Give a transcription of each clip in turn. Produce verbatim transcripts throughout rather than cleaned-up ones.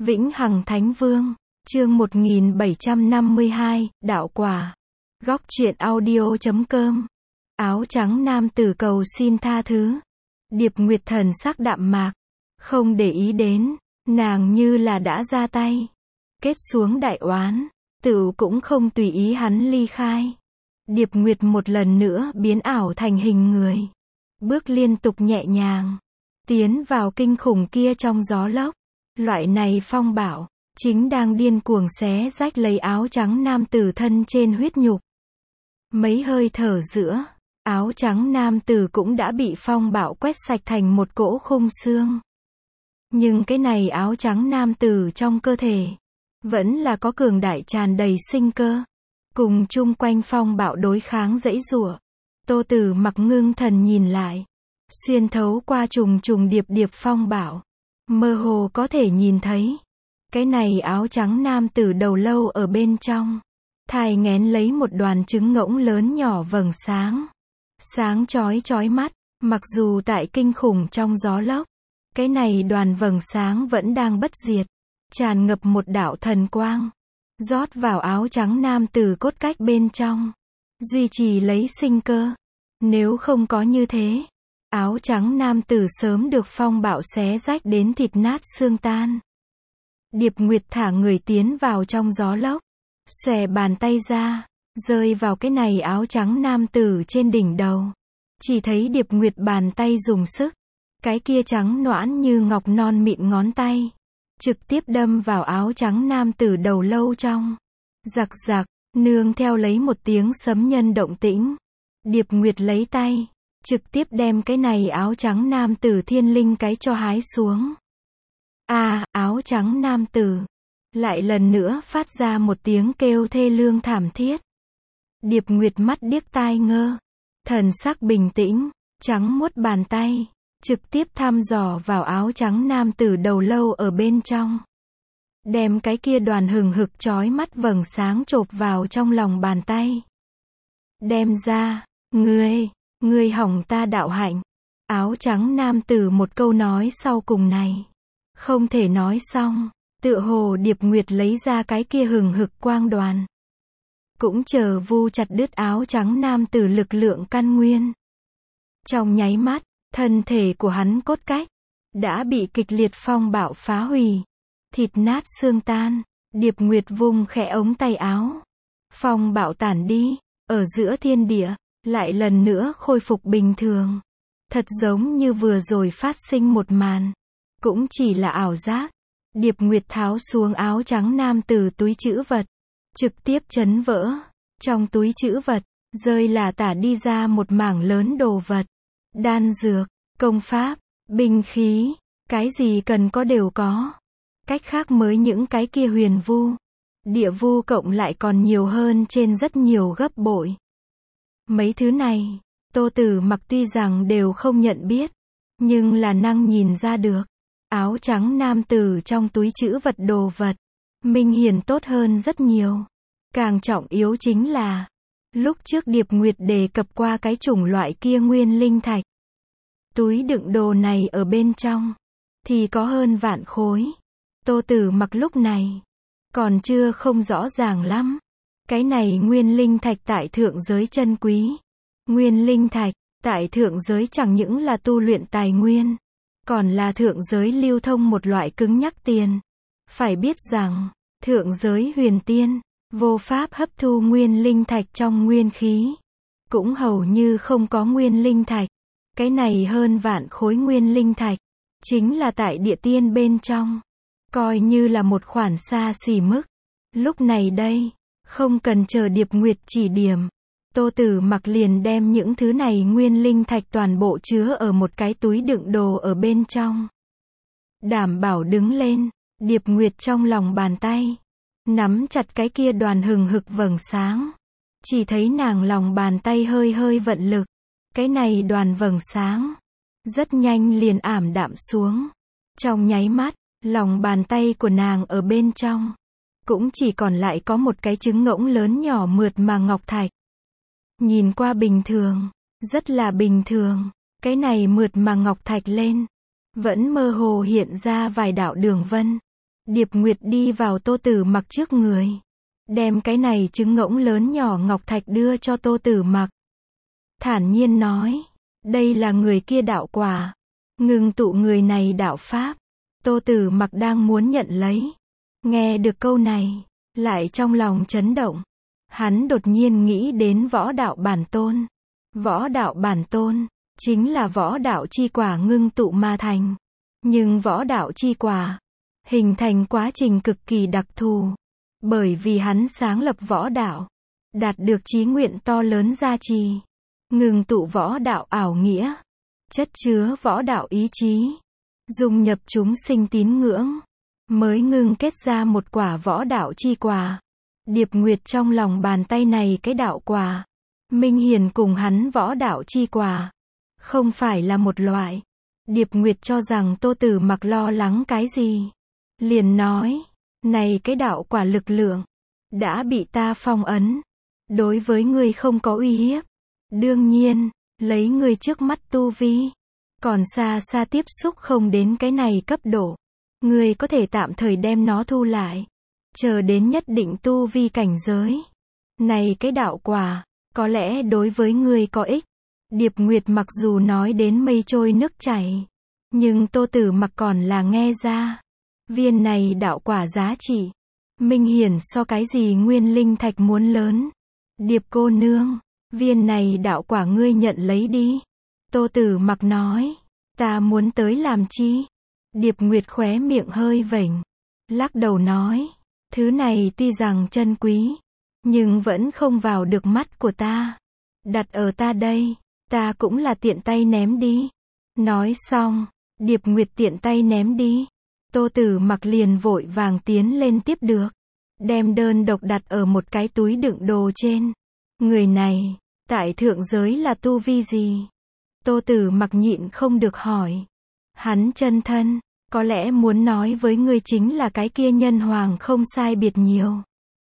Vĩnh Hằng Thánh Vương, chương một nghìn bảy trăm năm mươi hai, Đạo Quả. Góc truyện audio chấm com. Áo trắng nam tử cầu xin tha thứ. Điệp Nguyệt thần sắc đạm mạc, không để ý đến, nàng như là đã ra tay. Kết xuống đại oán, tựu cũng không tùy ý hắn ly khai. Điệp Nguyệt một lần nữa biến ảo thành hình người. Bước liên tục nhẹ nhàng, tiến vào kinh khủng kia trong gió lốc. Loại này phong bạo, chính đang điên cuồng xé rách lấy áo trắng nam tử thân trên huyết nhục. Mấy hơi thở giữa, áo trắng nam tử cũng đã bị phong bạo quét sạch thành một cỗ khung xương. Nhưng cái này áo trắng nam tử trong cơ thể, vẫn là có cường đại tràn đầy sinh cơ. Cùng chung quanh phong bạo đối kháng dãy giụa. Tô Tử Mặc ngưng thần nhìn lại, xuyên thấu qua trùng trùng điệp điệp phong bạo, mơ hồ có thể nhìn thấy, cái này áo trắng nam tử đầu lâu ở bên trong, thai nghén lấy một đoàn trứng ngỗng lớn nhỏ vầng sáng. Sáng chói chói mắt, mặc dù tại kinh khủng trong gió lốc, cái này đoàn vầng sáng vẫn đang bất diệt, tràn ngập một đạo thần quang, rót vào áo trắng nam tử cốt cách bên trong, duy trì lấy sinh cơ. Nếu không có như thế, áo trắng nam tử sớm được phong bạo xé rách đến thịt nát xương tan. Điệp Nguyệt thả người tiến vào trong gió lốc, xòe bàn tay ra, rơi vào cái này áo trắng nam tử trên đỉnh đầu. Chỉ thấy Điệp Nguyệt bàn tay dùng sức, cái kia trắng nõn như ngọc non mịn ngón tay, trực tiếp đâm vào áo trắng nam tử đầu lâu trong. Giặc giặc, nương theo lấy một tiếng sấm nhân động tĩnh. Điệp Nguyệt lấy tay, trực tiếp đem cái này áo trắng nam tử thiên linh cái cho hái xuống. A, à, áo trắng nam tử lại lần nữa phát ra một tiếng kêu thê lương thảm thiết. Điệp Nguyệt mắt điếc tai ngơ, thần sắc bình tĩnh, trắng muốt bàn tay, trực tiếp thăm dò vào áo trắng nam tử đầu lâu ở bên trong. Đem cái kia đoàn hừng hực chói mắt vầng sáng chộp vào trong lòng bàn tay. Đem ra, ngươi, ngươi hỏng ta đạo hạnh. Áo trắng nam tử một câu nói sau cùng này, không thể nói xong, tựa hồ Điệp Nguyệt lấy ra cái kia hừng hực quang đoàn. Cũng chờ vu chặt đứt áo trắng nam tử lực lượng căn nguyên. Trong nháy mắt, thân thể của hắn cốt cách đã bị kịch liệt phong bạo phá hủy, thịt nát xương tan. Điệp Nguyệt vung khẽ ống tay áo, phong bạo tản đi, ở giữa thiên địa lại lần nữa khôi phục bình thường. Thật giống như vừa rồi phát sinh một màn, cũng chỉ là ảo giác. Điệp Nguyệt tháo xuống áo trắng nam tử túi trữ vật, trực tiếp chấn vỡ. Trong túi trữ vật, rơi là tả đi ra một mảng lớn đồ vật. Đan dược, công pháp, binh khí, cái gì cần có đều có. Cách khác mới những cái kia huyền vu, địa vu cộng lại còn nhiều hơn trên rất nhiều gấp bội. Mấy thứ này, Tô Tử Mặc tuy rằng đều không nhận biết, nhưng là năng nhìn ra được. Áo trắng nam tử trong túi trữ vật đồ vật, minh hiển tốt hơn rất nhiều. Càng trọng yếu chính là, lúc trước Điệp Nguyệt đề cập qua cái chủng loại kia nguyên linh thạch. Túi đựng đồ này ở bên trong, thì có hơn vạn khối. Tô Tử Mặc lúc này, còn chưa không rõ ràng lắm. Cái này nguyên linh thạch tại thượng giới chân quý. Nguyên linh thạch, tại thượng giới chẳng những là tu luyện tài nguyên, còn là thượng giới lưu thông một loại cứng nhắc tiền. Phải biết rằng, thượng giới huyền tiên, vô pháp hấp thu nguyên linh thạch trong nguyên khí. Cũng hầu như không có nguyên linh thạch. Cái này hơn vạn khối nguyên linh thạch, chính là tại địa tiên bên trong. Coi như là một khoản xa xỉ mức. Lúc này đây, không cần chờ Điệp Nguyệt chỉ điểm, Tô Tử Mặc liền đem những thứ này nguyên linh thạch toàn bộ chứa ở một cái túi đựng đồ ở bên trong. Đảm bảo đứng lên, Điệp Nguyệt trong lòng bàn tay, nắm chặt cái kia đoàn hừng hực vầng sáng. Chỉ thấy nàng lòng bàn tay hơi hơi vận lực, cái này đoàn vầng sáng, rất nhanh liền ảm đạm xuống. Trong nháy mắt, lòng bàn tay của nàng ở bên trong, cũng chỉ còn lại có một cái trứng ngỗng lớn nhỏ mượt mà ngọc thạch. Nhìn qua bình thường, rất là bình thường, cái này mượt mà ngọc thạch lên, vẫn mơ hồ hiện ra vài đạo đường vân. Điệp Nguyệt đi vào Tô Tử Mặc trước người. Đem cái này trứng ngỗng lớn nhỏ ngọc thạch đưa cho Tô Tử Mặc. Thản nhiên nói. Đây là người kia đạo quả. Ngưng tụ người này đạo pháp. Tô Tử Mặc đang muốn nhận lấy. Nghe được câu này. Lại trong lòng chấn động. Hắn đột nhiên nghĩ đến võ đạo bản tôn. Võ đạo bản tôn. Chính là võ đạo chi quả ngưng tụ mà thành. Nhưng võ đạo chi quả. Hình thành quá trình cực kỳ đặc thù. Bởi vì hắn sáng lập võ đạo. Đạt được chí nguyện to lớn gia trì. Ngưng tụ võ đạo ảo nghĩa. Chất chứa võ đạo ý chí. Dung nhập chúng sinh tín ngưỡng. Mới ngưng kết ra một quả võ đạo chi quả. Điệp Nguyệt trong lòng bàn tay này cái đạo quả. Minh Hiền cùng hắn võ đạo chi quả. Không phải là một loại. Điệp Nguyệt cho rằng Tô Tử Mặc lo lắng cái gì. Liền nói. Này cái đạo quả lực lượng. Đã bị ta phong ấn. Đối với ngươi không có uy hiếp. Đương nhiên. Lấy ngươi trước mắt tu vi. Còn xa xa tiếp xúc không đến cái này cấp độ. Ngươi có thể tạm thời đem nó thu lại. Chờ đến nhất định tu vi cảnh giới. Này cái đạo quả. Có lẽ đối với ngươi có ích. Điệp Nguyệt mặc dù nói đến mây trôi nước chảy. Nhưng Tô Tử Mặc còn là nghe ra. Viên này đạo quả giá trị. Minh Hiển so cái gì nguyên linh thạch muốn lớn. Điệp cô nương. Viên này đạo quả ngươi nhận lấy đi. Tô Tử Mặc nói. Ta muốn tới làm chi? Điệp Nguyệt khóe miệng hơi vểnh. Lắc đầu nói. Thứ này tuy rằng chân quý. Nhưng vẫn không vào được mắt của ta. Đặt ở ta đây. Ta cũng là tiện tay ném đi. Nói xong. Điệp Nguyệt tiện tay ném đi. Tô Tử Mặc liền vội vàng tiến lên tiếp được. Đem đơn độc đặt ở một cái túi đựng đồ trên. Người này. Tại thượng giới là tu vi gì? Tô Tử Mặc nhịn không được hỏi. Hắn chân thân. Có lẽ muốn nói với ngươi chính là cái kia nhân hoàng không sai biệt nhiều.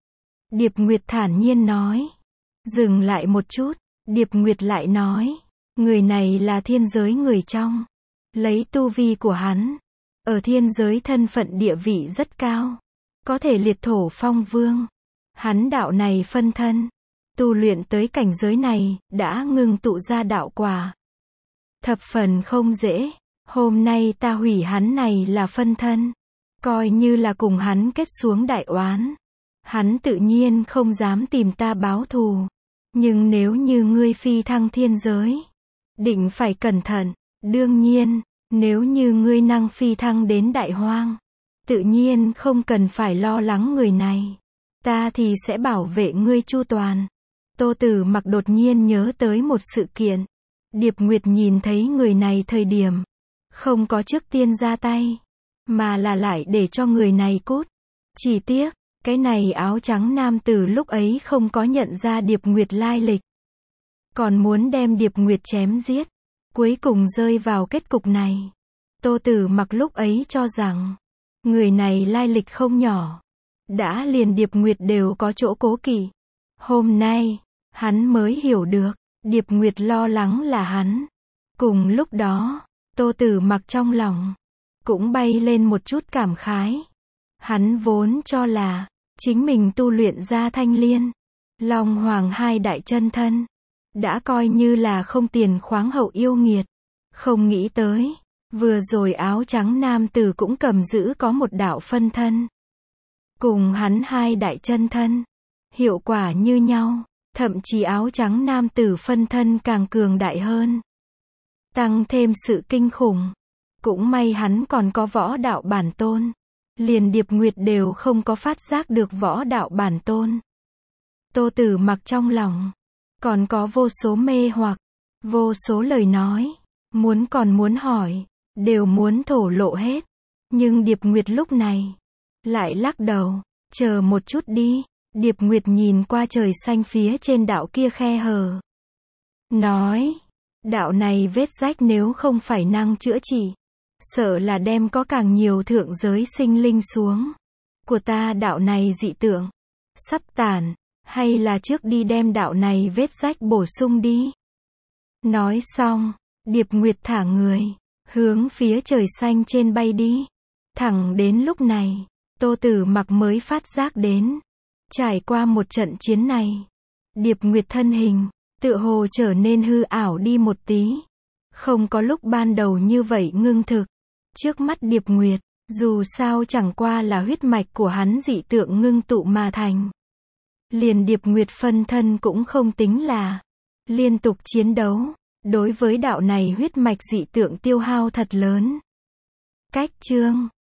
Điệp Nguyệt thản nhiên nói. Dừng lại một chút. Điệp Nguyệt lại nói. Người này là thiên giới người trong. Lấy tu vi của hắn. Ở thiên giới thân phận địa vị rất cao. Có thể liệt thổ phong vương. Hắn đạo này phân thân. Tu luyện tới cảnh giới này. Đã ngưng tụ ra đạo quả. Thập phần không dễ. Hôm nay ta hủy hắn này là phân thân. Coi như là cùng hắn kết xuống đại oán. Hắn tự nhiên không dám tìm ta báo thù. Nhưng nếu như ngươi phi thăng thiên giới. Định phải cẩn thận. Đương nhiên. Nếu như ngươi năng phi thăng đến đại hoang. Tự nhiên không cần phải lo lắng người này. Ta thì sẽ bảo vệ ngươi chu toàn. Tô Tử Mặc đột nhiên nhớ tới một sự kiện. Điệp Nguyệt nhìn thấy người này thời điểm. Không có trước tiên ra tay. Mà là lại để cho người này cút. Chỉ tiếc. Cái này áo trắng nam tử lúc ấy không có nhận ra Điệp Nguyệt lai lịch. Còn muốn đem Điệp Nguyệt chém giết. Cuối cùng rơi vào kết cục này. Tô Tử Mặc lúc ấy cho rằng. Người này lai lịch không nhỏ. Đã liền Điệp Nguyệt đều có chỗ cố kỵ. Hôm nay. Hắn mới hiểu được. Điệp Nguyệt lo lắng là hắn. Cùng lúc đó. Tô Tử Mặc trong lòng. Cũng bay lên một chút cảm khái. Hắn vốn cho là. Chính mình tu luyện ra thanh liên. Long Hoàng hai đại chân thân. Đã coi như là không tiền khoáng hậu yêu nghiệt. Không nghĩ tới. Vừa rồi áo trắng nam tử cũng cầm giữ có một đạo phân thân. Cùng hắn hai đại chân thân. Hiệu quả như nhau. Thậm chí áo trắng nam tử phân thân càng cường đại hơn. Tăng thêm sự kinh khủng. Cũng may hắn còn có võ đạo bản tôn. Liền Điệp Nguyệt đều không có phát giác được võ đạo bản tôn. Tô Tử Mặc trong lòng. Còn có vô số mê hoặc. Vô số lời nói. Muốn còn muốn hỏi. Đều muốn thổ lộ hết. Nhưng Điệp Nguyệt lúc này. Lại lắc đầu. Chờ một chút đi. Điệp Nguyệt nhìn qua trời xanh phía trên đạo kia khe hở. Nói. Đạo này vết rách nếu không phải năng chữa trị. Sợ là đem có càng nhiều thượng giới sinh linh xuống. Của ta đạo này dị tượng. Sắp tàn. Hay là trước đi đem đạo này vết rách bổ sung đi. Nói xong. Điệp Nguyệt thả người. Hướng phía trời xanh trên bay đi. Thẳng đến lúc này. Tô Tử Mặc mới phát giác đến. Trải qua một trận chiến này, Điệp Nguyệt thân hình, tựa hồ trở nên hư ảo đi một tí. Không có lúc ban đầu như vậy ngưng thực. Trước mắt Điệp Nguyệt, dù sao chẳng qua là huyết mạch của hắn dị tượng ngưng tụ mà thành. Liền Điệp Nguyệt phân thân cũng không tính là. Liên tục chiến đấu, đối với đạo này huyết mạch dị tượng tiêu hao thật lớn. Cách chương